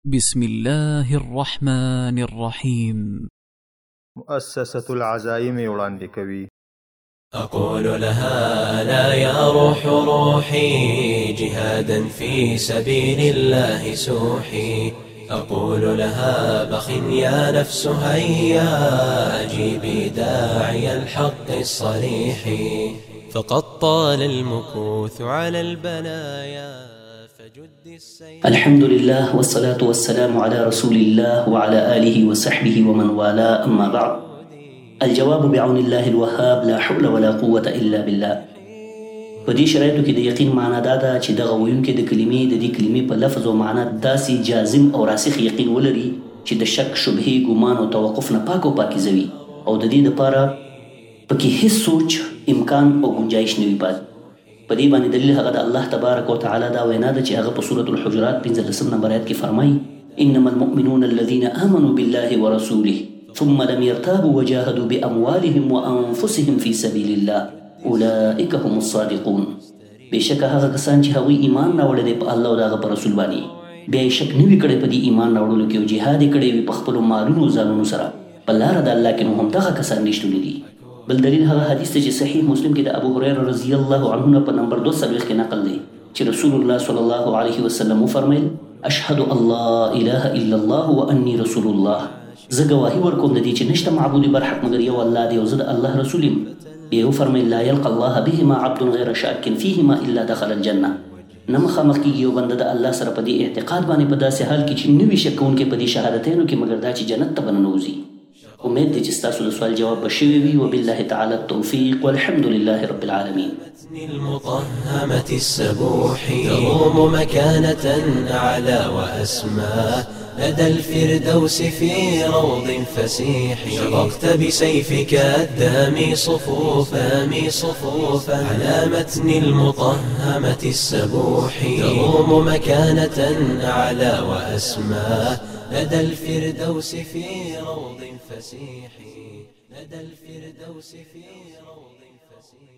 بسم الله الرحمن الرحيم. مؤسسة العزائم وړاندې کوي. أقول لها لا يا روح روحي جهادا في سبيل الله سوحي. أقول لها بخ يا نفس هيا أجيبي داعي الحق الصريح. فقد طال المكوث على البلايا. الحمد لله والصلاة والسلام على رسول الله وعلى آله وصحبه ومن والاه، أما بعد. الجواب بعون الله الوهاب، لا حول ولا قوة إلا بالله. په دې شرایطو کې د یقین معنا دا ده چې دغه ویونکی د دې کلمې په لفظ او معنا داسې جازم او راسخ یقین ولري چې د شک، شبهې، ګمان او توقف نه پاک او پاکیزه وي، او د دې دپاره پکې هیڅ سوچ، امکان او گنجایش نه وي پاتې. په دې باندې دلیل هغه د الله تبارک وتعالی دا وینا ده چې هغه په سورة الحجرات 15 نمبر آیت کې فرمایي: انما المؤمنون الذين آمنوا بالله ورسوله ثم لم يرتابوا وجاهدوا بأموالهم وأنفسهم في سبيل الله اولئک هم الصادقون. بېشکه هغه کسان چې هغوی ایمان راوړی دی په الله او د هغه په رسول باندې، بیا یې شک نه وي کړی په دې ایمان راوړلو کې او جهاد یې کړی وي په خپلو مالونو او ځانونو سره په لاره د الله کې، نو هم دغه کسان رښتوني دي. بل دلیل هغه حدیث دی چې صحیح مسلم کې د ابو هريره رضی الله عنه په نمبر 240 کې نقل دی چې رسول الله صلی الله علیه وسلم وفرمیل: اشهد الله اله الا الله وانی رسول الله. زه ګواهي ورکوم د دې چې نشته معبود برحق مگر یو الله دی او زه د الله رسول یم. بیا وفرمیل: لا یلقى الله بهما عبد غیر شاک فیهما الا دخل الجنه. نه مخامخ کېږي یو بنده د الله سره په دې اعتقاد باندې په داسې حال کې چې نه وي شک کوونکی په دې شهادتینو کې مګر دا چې جنت ته به ننوځي. امید دی چې ستاسو د سوال جواب به شوی وي. وبالله تعالی التوفیق والحمد لله رب العالمین. المطهمة السبوح تروم مكانة أعلى وأسمى لدى الفردوس في روض فسيح. شققت بسيفك الدامي صفوفا على متن المطهمة السبوح تروم مكانة أعلى وأسمى لدى الفردوس في روض فسيح. لدى الفردوس في روض فسيح.